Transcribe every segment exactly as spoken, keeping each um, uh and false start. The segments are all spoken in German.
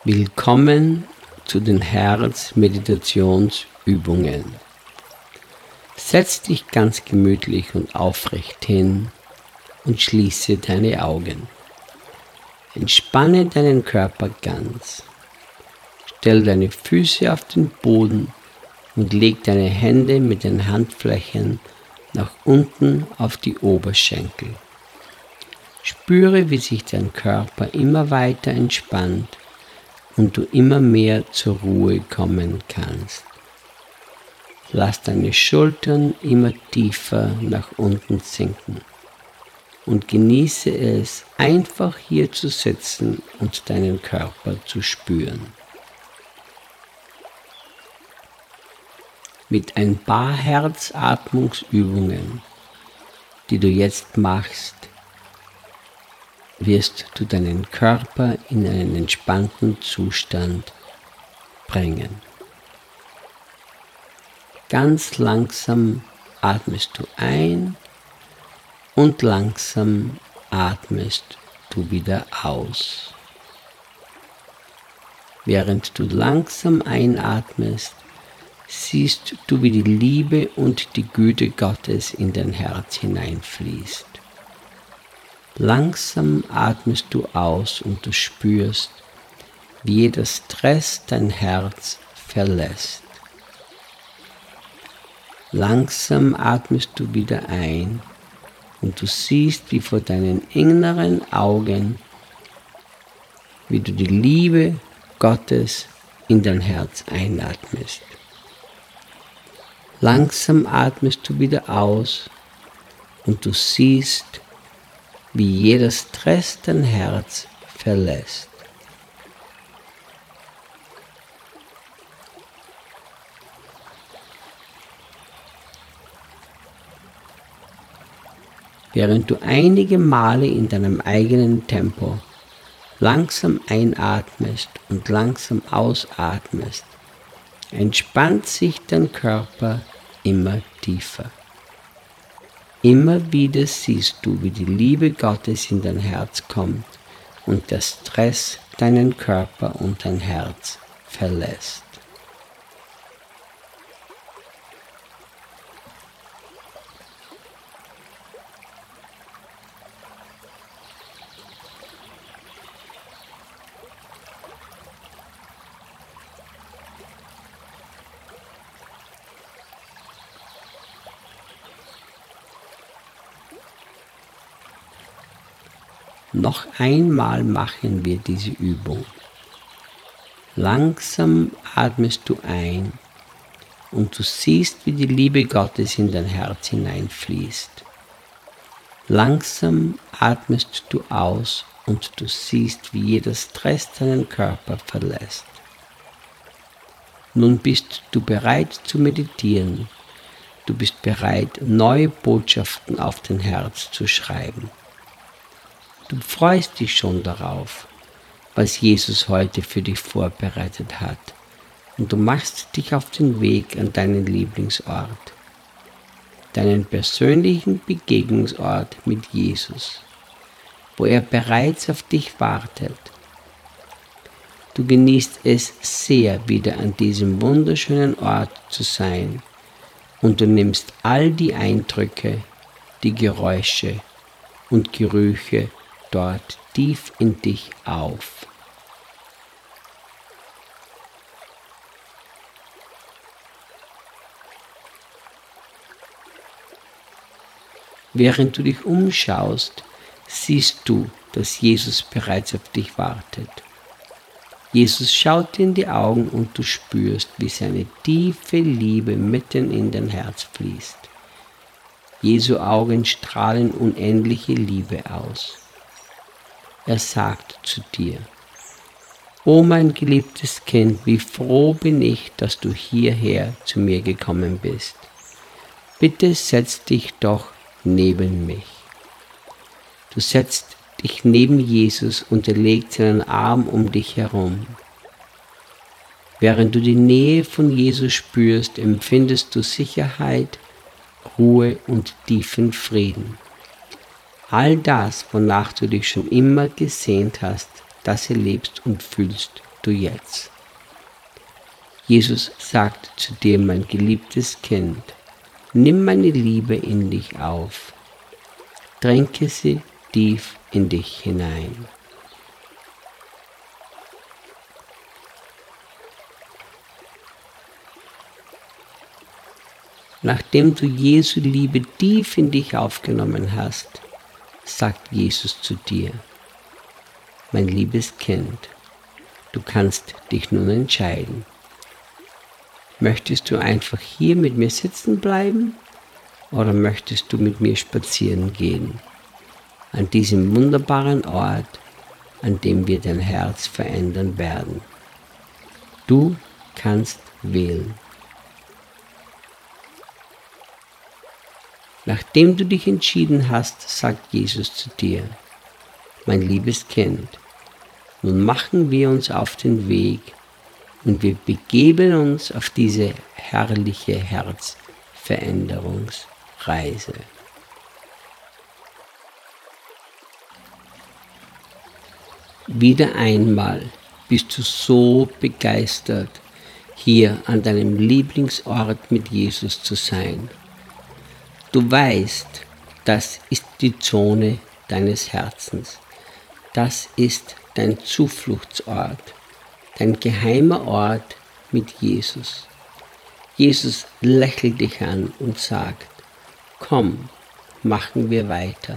Willkommen zu den Herzmeditationsübungen. Setz dich ganz gemütlich und aufrecht hin und schließe deine Augen. Entspanne deinen Körper ganz. Stell deine Füße auf den Boden und leg deine Hände mit den Handflächen nach unten auf die Oberschenkel. Spüre, wie sich dein Körper immer weiter entspannt und du immer mehr zur Ruhe kommen kannst. Lass deine Schultern immer tiefer nach unten sinken und genieße es, einfach hier zu sitzen und deinen Körper zu spüren. Mit ein paar Herzatmungsübungen, die du jetzt machst, wirst du deinen Körper in einen entspannten Zustand bringen. Ganz langsam atmest du ein und langsam atmest du wieder aus. Während du langsam einatmest, siehst du, wie die Liebe und die Güte Gottes in dein Herz hineinfließt. Langsam atmest du aus und du spürst, wie jeder Stress dein Herz verlässt. Langsam atmest du wieder ein und du siehst, wie vor deinen inneren Augen, wie du die Liebe Gottes in dein Herz einatmest. Langsam atmest du wieder aus und du siehst, wie jeder Stress dein Herz verlässt. Während du einige Male in deinem eigenen Tempo langsam einatmest und langsam ausatmest, entspannt sich dein Körper immer tiefer. Immer wieder siehst du, wie die Liebe Gottes in dein Herz kommt und der Stress deinen Körper und dein Herz verlässt. Noch einmal machen wir diese Übung. Langsam atmest du ein und du siehst, wie die Liebe Gottes in dein Herz hineinfließt. Langsam atmest du aus und du siehst, wie jeder Stress deinen Körper verlässt. Nun bist du bereit zu meditieren. Du bist bereit, neue Botschaften auf dein Herz zu schreiben. Du freust dich schon darauf, was Jesus heute für dich vorbereitet hat, und du machst dich auf den Weg an deinen Lieblingsort, deinen persönlichen Begegnungsort mit Jesus, wo er bereits auf dich wartet. Du genießt es sehr, wieder an diesem wunderschönen Ort zu sein, und du nimmst all die Eindrücke, die Geräusche und Gerüche dort tief in dich auf. Während du dich umschaust, siehst du, dass Jesus bereits auf dich wartet. Jesus schaut dir in die Augen und du spürst, wie seine tiefe Liebe mitten in dein Herz fließt. Jesu Augen strahlen unendliche Liebe aus. Er sagt zu dir: O mein geliebtes Kind, wie froh bin ich, dass du hierher zu mir gekommen bist. Bitte setz dich doch neben mich. Du setzt dich neben Jesus und er legt seinen Arm um dich herum. Während du die Nähe von Jesus spürst, empfindest du Sicherheit, Ruhe und tiefen Frieden. All das, wonach du dich schon immer gesehnt hast, das erlebst und fühlst du jetzt. Jesus sagt zu dir, mein geliebtes Kind, nimm meine Liebe in dich auf, tränke sie tief in dich hinein. Nachdem du Jesu Liebe tief in dich aufgenommen hast, sagt Jesus zu dir, mein liebes Kind, du kannst dich nun entscheiden. Möchtest du einfach hier mit mir sitzen bleiben oder möchtest du mit mir spazieren gehen? An diesem wunderbaren Ort, an dem wir dein Herz verändern werden. Du kannst wählen. Nachdem du dich entschieden hast, sagt Jesus zu dir, mein liebes Kind, nun machen wir uns auf den Weg und wir begeben uns auf diese herrliche Herzveränderungsreise. Wieder einmal bist du so begeistert, hier an deinem Lieblingsort mit Jesus zu sein. Du weißt, das ist die Zone deines Herzens. Das ist dein Zufluchtsort, dein geheimer Ort mit Jesus. Jesus lächelt dich an und sagt, komm, machen wir weiter.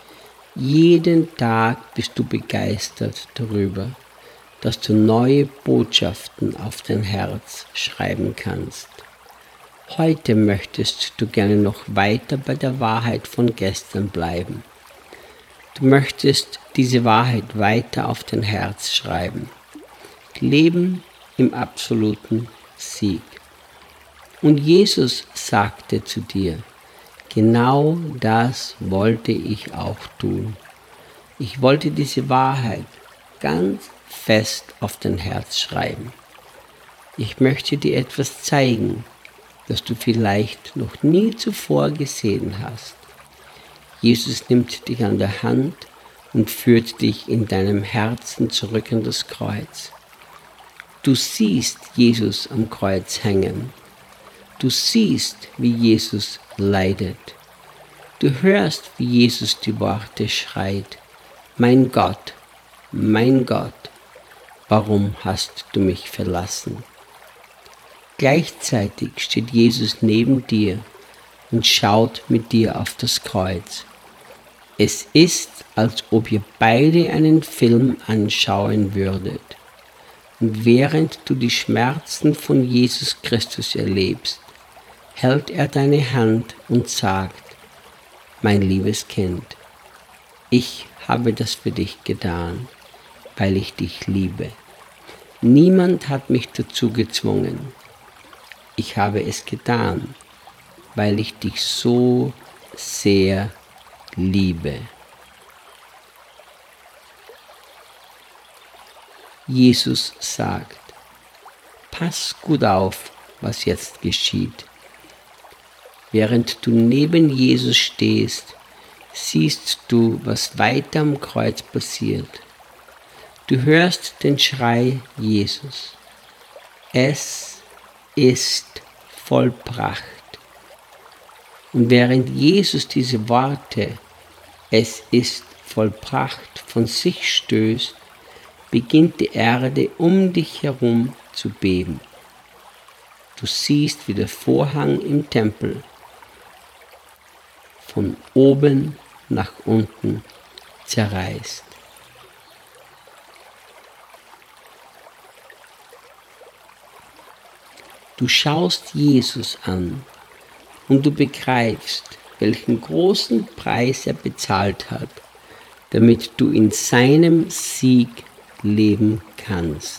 Jeden Tag bist du begeistert darüber, dass du neue Botschaften auf dein Herz schreiben kannst. Heute möchtest du gerne noch weiter bei der Wahrheit von gestern bleiben. Du möchtest diese Wahrheit weiter auf dein Herz schreiben. Leben im absoluten Sieg. Und Jesus sagte zu dir, genau das wollte ich auch tun. Ich wollte diese Wahrheit ganz fest auf dein Herz schreiben. Ich möchte dir etwas zeigen, das du vielleicht noch nie zuvor gesehen hast. Jesus nimmt dich an der Hand und führt dich in deinem Herzen zurück an das Kreuz. Du siehst Jesus am Kreuz hängen. Du siehst, wie Jesus leidet. Du hörst, wie Jesus die Worte schreit, mein Gott, mein Gott, warum hast du mich verlassen? Gleichzeitig steht Jesus neben dir und schaut mit dir auf das Kreuz. Es ist, als ob ihr beide einen Film anschauen würdet. Und während du die Schmerzen von Jesus Christus erlebst, hält er deine Hand und sagt, mein liebes Kind, ich habe das für dich getan, weil ich dich liebe. Niemand hat mich dazu gezwungen. Ich habe es getan, weil ich dich so sehr liebe. Jesus sagt, pass gut auf, was jetzt geschieht. Während du neben Jesus stehst, siehst du, was weiter am Kreuz passiert. Du hörst den Schrei Jesus. Es ist vollbracht. Und während Jesus diese Worte, es ist vollbracht, von sich stößt, beginnt die Erde um dich herum zu beben. Du siehst, wie der Vorhang im Tempel von oben nach unten zerreißt. Du schaust Jesus an und du begreifst, welchen großen Preis er bezahlt hat, damit du in seinem Sieg leben kannst.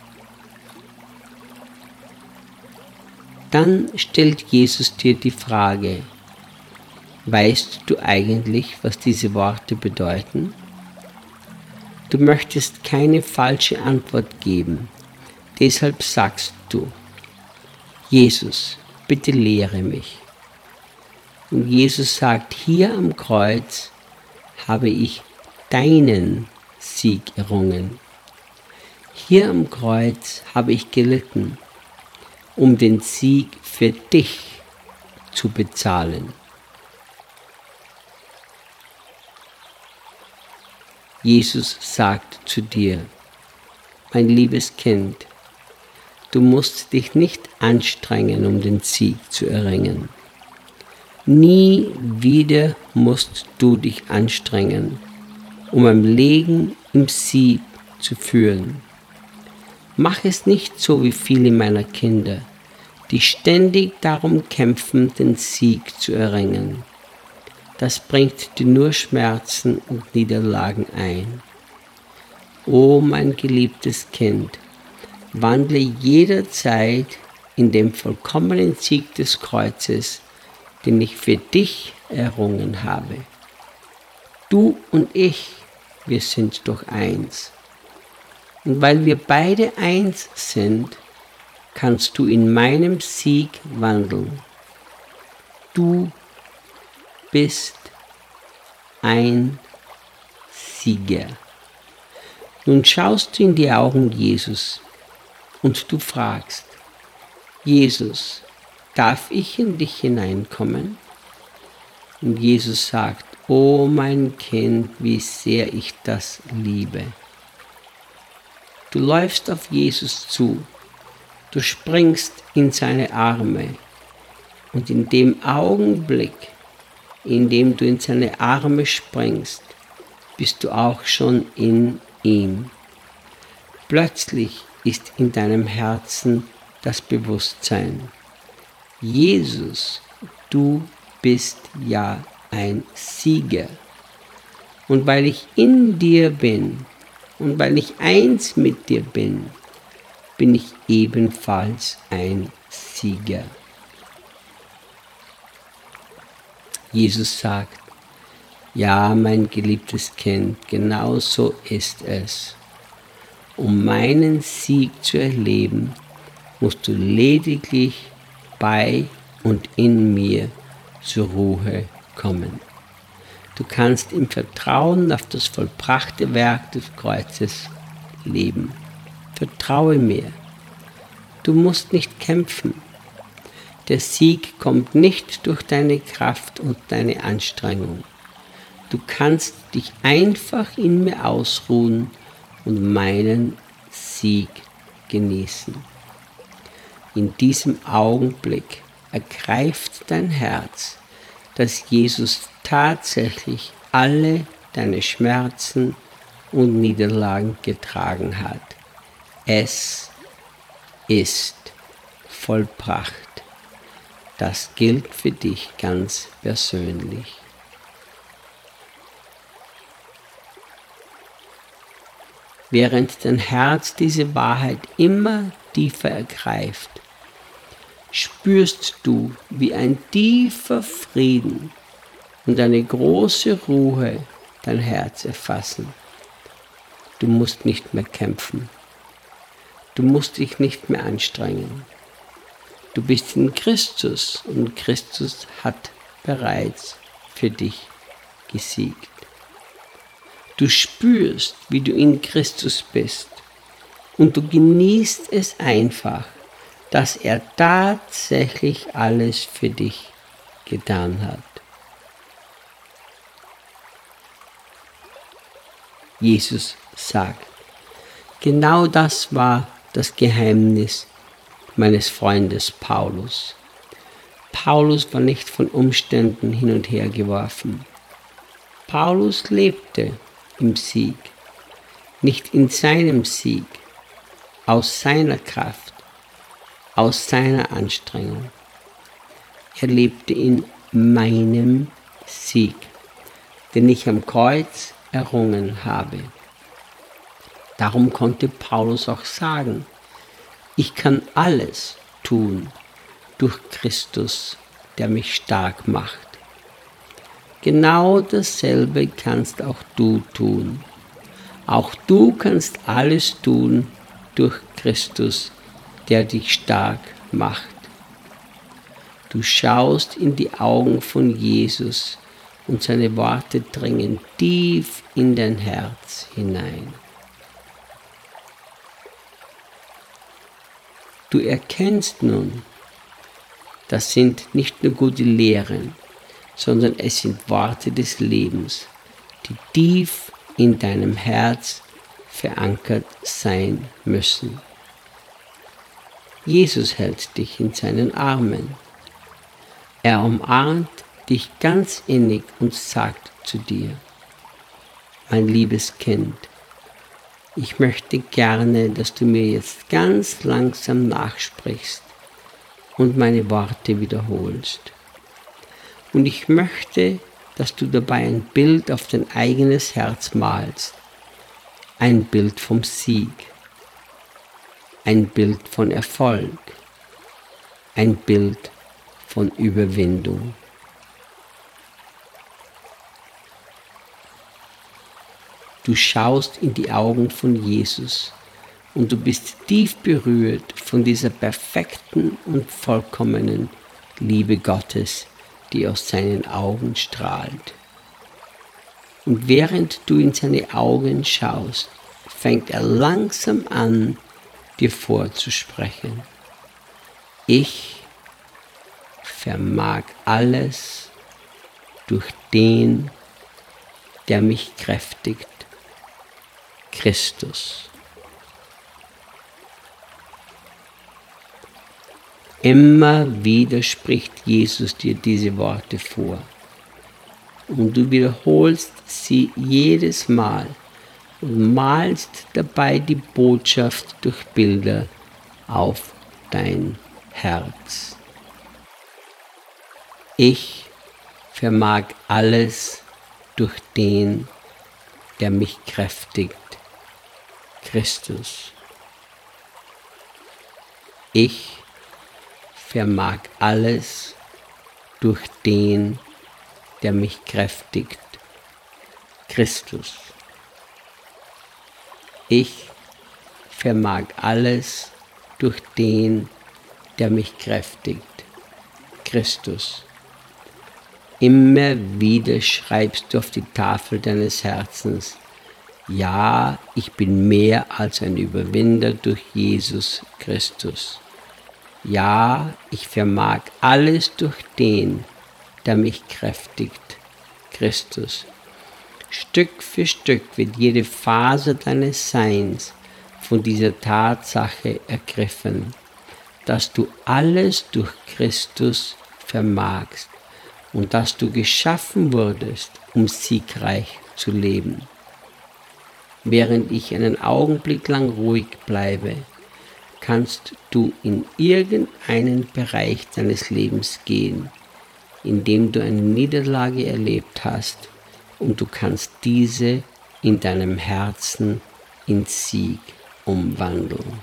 Dann stellt Jesus dir die Frage, weißt du eigentlich, was diese Worte bedeuten? Du möchtest keine falsche Antwort geben, deshalb sagst du, Jesus, bitte lehre mich. Und Jesus sagt, hier am Kreuz habe ich deinen Sieg errungen. Hier am Kreuz habe ich gelitten, um den Sieg für dich zu bezahlen. Jesus sagt zu dir, mein liebes Kind, du musst dich nicht anstrengen, um den Sieg zu erringen. Nie wieder musst du dich anstrengen, um ein Leben im Sieg zu führen. Mach es nicht so wie viele meiner Kinder, die ständig darum kämpfen, den Sieg zu erringen. Das bringt dir nur Schmerzen und Niederlagen ein. O mein geliebtes Kind, wandle jederzeit in dem vollkommenen Sieg des Kreuzes, den ich für dich errungen habe. Du und ich, wir sind doch eins. Und weil wir beide eins sind, kannst du in meinem Sieg wandeln. Du bist ein Sieger. Nun schaust du in die Augen Jesus und du fragst, Jesus, darf ich in dich hineinkommen? Und Jesus sagt, oh mein Kind, wie sehr ich das liebe. Du läufst auf Jesus zu, du springst in seine Arme und in dem Augenblick, in dem du in seine Arme springst, bist du auch schon in ihm. Plötzlich ist in deinem Herzen das Bewusstsein, Jesus, du bist ja ein Sieger. Und weil ich in dir bin und weil ich eins mit dir bin, bin ich ebenfalls ein Sieger. Jesus sagt, ja, mein geliebtes Kind, genau so ist es. Um meinen Sieg zu erleben, musst du lediglich bei und in mir zur Ruhe kommen. Du kannst im Vertrauen auf das vollbrachte Werk des Kreuzes leben. Vertraue mir. Du musst nicht kämpfen. Der Sieg kommt nicht durch deine Kraft und deine Anstrengung. Du kannst dich einfach in mir ausruhen und meinen Sieg genießen. In diesem Augenblick ergreift dein Herz, dass Jesus tatsächlich alle deine Schmerzen und Niederlagen getragen hat. Es ist vollbracht. Das gilt für dich ganz persönlich. Während dein Herz diese Wahrheit immer tiefer ergreift, spürst du, wie ein tiefer Frieden und eine große Ruhe dein Herz erfassen. Du musst nicht mehr kämpfen. Du musst dich nicht mehr anstrengen. Du bist in Christus und Christus hat bereits für dich gesiegt. Du spürst, wie du in Christus bist und du genießt es einfach, dass er tatsächlich alles für dich getan hat. Jesus sagt, genau das war das Geheimnis meines Freundes Paulus. Paulus war nicht von Umständen hin und her geworfen. Paulus lebte im Sieg, nicht in seinem Sieg, aus seiner Kraft, aus seiner Anstrengung. Er lebte in meinem Sieg, den ich am Kreuz errungen habe. Darum konnte Paulus auch sagen, ich kann alles tun durch Christus, der mich stark macht. Genau dasselbe kannst auch du tun. Auch du kannst alles tun durch Christus, der dich stark macht. Du schaust in die Augen von Jesus und seine Worte dringen tief in dein Herz hinein. Du erkennst nun, das sind nicht nur gute Lehren, sondern es sind Worte des Lebens, die tief in deinem Herz verankert sein müssen. Jesus hält dich in seinen Armen. Er umarmt dich ganz innig und sagt zu dir: Mein liebes Kind, ich möchte gerne, dass du mir jetzt ganz langsam nachsprichst und meine Worte wiederholst. Und ich möchte, dass du dabei ein Bild auf dein eigenes Herz malst. Ein Bild vom Sieg. Ein Bild von Erfolg. Ein Bild von Überwindung. Du schaust in die Augen von Jesus und du bist tief berührt von dieser perfekten und vollkommenen Liebe Gottes, die aus seinen Augen strahlt. Und während du in seine Augen schaust, fängt er langsam an, dir vorzusprechen: Ich vermag alles durch den, der mich kräftigt, Christus. Immer wieder spricht Jesus dir diese Worte vor und du wiederholst sie jedes Mal und malst dabei die Botschaft durch Bilder auf dein Herz. Ich vermag alles durch den, der mich kräftigt, Christus. Ich vermag alles durch den, der mich kräftigt, Christus. Ich vermag alles durch den, der mich kräftigt, Christus. Immer wieder schreibst du auf die Tafel deines Herzens: Ja, ich bin mehr als ein Überwinder durch Jesus Christus. Ja, ich vermag alles durch den, der mich kräftigt, Christus. Stück für Stück wird jede Faser deines Seins von dieser Tatsache ergriffen, dass du alles durch Christus vermagst und dass du geschaffen wurdest, um siegreich zu leben. Während ich einen Augenblick lang ruhig bleibe, kannst du in irgendeinen Bereich deines Lebens gehen, in dem du eine Niederlage erlebt hast, und du kannst diese in deinem Herzen in Sieg umwandeln.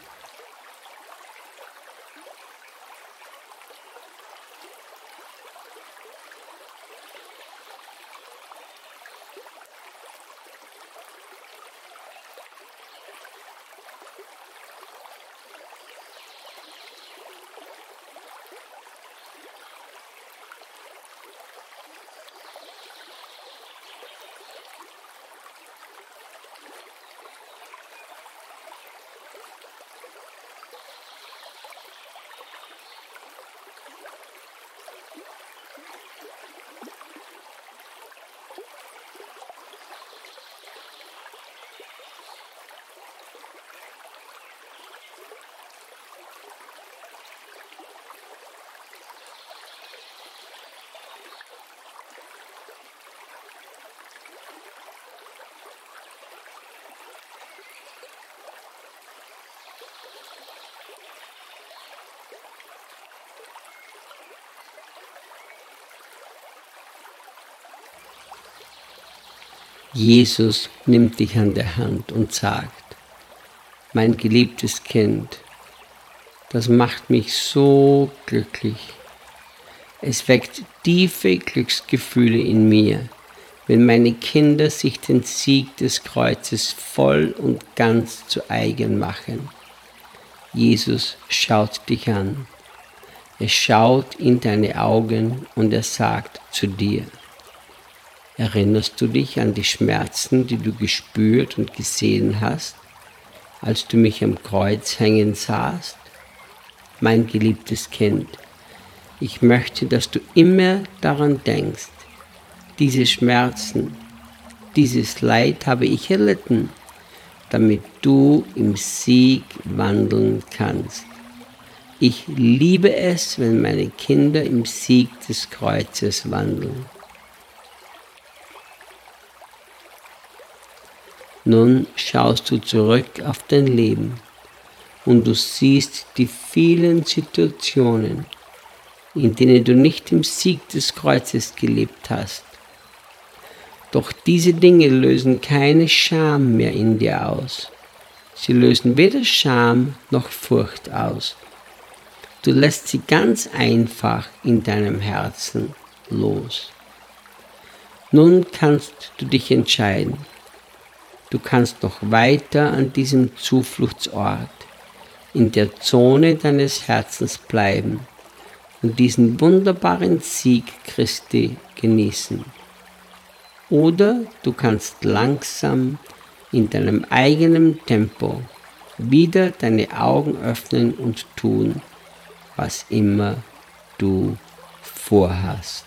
Jesus nimmt dich an der Hand und sagt: Mein geliebtes Kind, das macht mich so glücklich. Es weckt tiefe Glücksgefühle in mir, wenn meine Kinder sich den Sieg des Kreuzes voll und ganz zu eigen machen. Jesus schaut dich an. Er schaut in deine Augen und er sagt zu dir: Erinnerst du dich an die Schmerzen, die du gespürt und gesehen hast, als du mich am Kreuz hängen sahst? mein geliebtes Kind. Ich möchte, dass du immer daran denkst, diese Schmerzen, dieses Leid habe ich erlitten, damit du im Sieg wandeln kannst. Ich liebe es, wenn meine Kinder im Sieg des Kreuzes wandeln. Nun schaust du zurück auf dein Leben und du siehst die vielen Situationen, in denen du nicht im Sieg des Kreuzes gelebt hast. Doch diese Dinge lösen keine Scham mehr in dir aus. Sie lösen weder Scham noch Furcht aus. Du lässt sie ganz einfach in deinem Herzen los. Nun kannst du dich entscheiden. Du kannst noch weiter an diesem Zufluchtsort, in der Zone deines Herzens bleiben und diesen wunderbaren Sieg Christi genießen. Oder du kannst langsam in deinem eigenen Tempo wieder deine Augen öffnen und tun, was immer du vorhast.